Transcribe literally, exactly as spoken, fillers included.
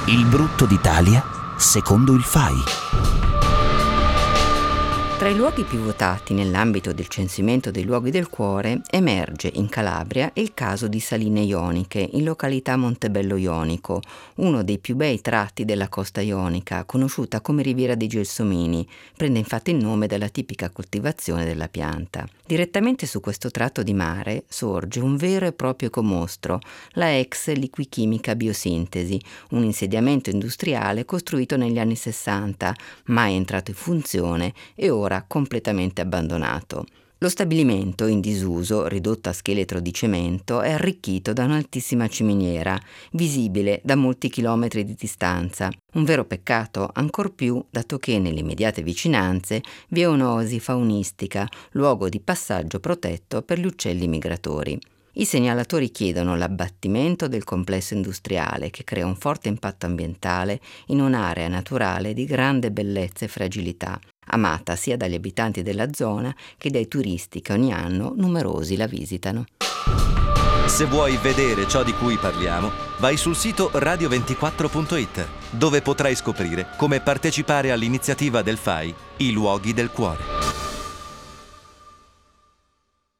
Il brutto d'Italia secondo il F A I. Tra i luoghi più votati nell'ambito del censimento dei luoghi del cuore emerge in Calabria il caso di Saline Ioniche, in località Montebello Ionico, uno dei più bei tratti della costa ionica, conosciuta come Riviera dei Gelsomini. Prende infatti il nome dalla tipica coltivazione della pianta. Direttamente su questo tratto di mare sorge un vero e proprio ecomostro, la ex Liquichimica Biosintesi, un insediamento industriale costruito negli anni sessanta, mai entrato in funzione e ora completamente abbandonato. Lo stabilimento, in disuso, ridotto a scheletro di cemento, è arricchito da un'altissima ciminiera, visibile da molti chilometri di distanza. Un vero peccato, ancor più dato che nelle immediate vicinanze vi è un'oasi faunistica, luogo di passaggio protetto per gli uccelli migratori. I segnalatori chiedono l'abbattimento del complesso industriale che crea un forte impatto ambientale in un'area naturale di grande bellezza e fragilità, amata sia dagli abitanti della zona che dai turisti che ogni anno numerosi la visitano. Se vuoi vedere ciò di cui parliamo, vai sul sito radio ventiquattro punto it, dove potrai scoprire come partecipare all'iniziativa del F A I, I luoghi del cuore.